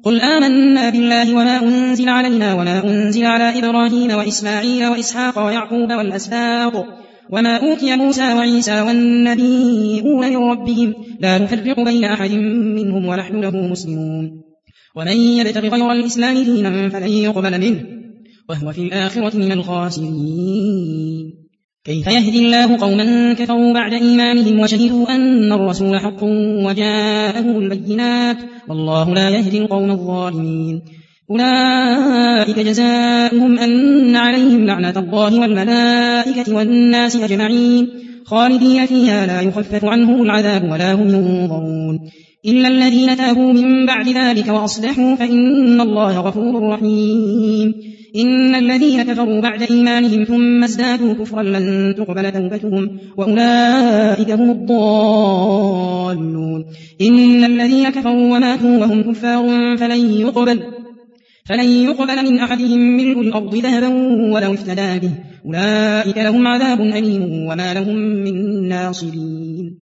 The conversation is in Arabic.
قل آمنا بالله وما أنزل علينا وما أنزل على إبراهيم وإسماعيل وإسحاق ويعقوب والأسباط وما أوتي موسى وعيسى والنبيون من ربهم لا نفرق بين أحد منهم ونحن له مسلمون ومن يبتغ غير الإسلام دينا فلن يقبل منه وهو في الآخرة من الخاسرين كيف يهدي الله قوما كفروا بعد إيمانهم وشهدوا أن الرسول حق وجاءهم البينات والله لا يهدي القوم الظالمين أولئك جزاؤهم أن عليهم لعنة الله والملائكة والناس أجمعين خالدين فيها لا يخفف عنهم العذاب ولا هم ينظرون إلا الذين تابوا من بعد ذلك وأصلحوا فإن الله غفور رحيم إن الذين كفروا بعد إيمانهم ثم ازدادوا كفرا لن تقبل توبتهم وأولئك هم الضالون إن الذين كفروا وماتوا وهم كفار فلن يقبل من أحدهم ملء الأرض ذهبا ولو افتدى به أولئك لهم عذاب أليم وما لهم من ناصرين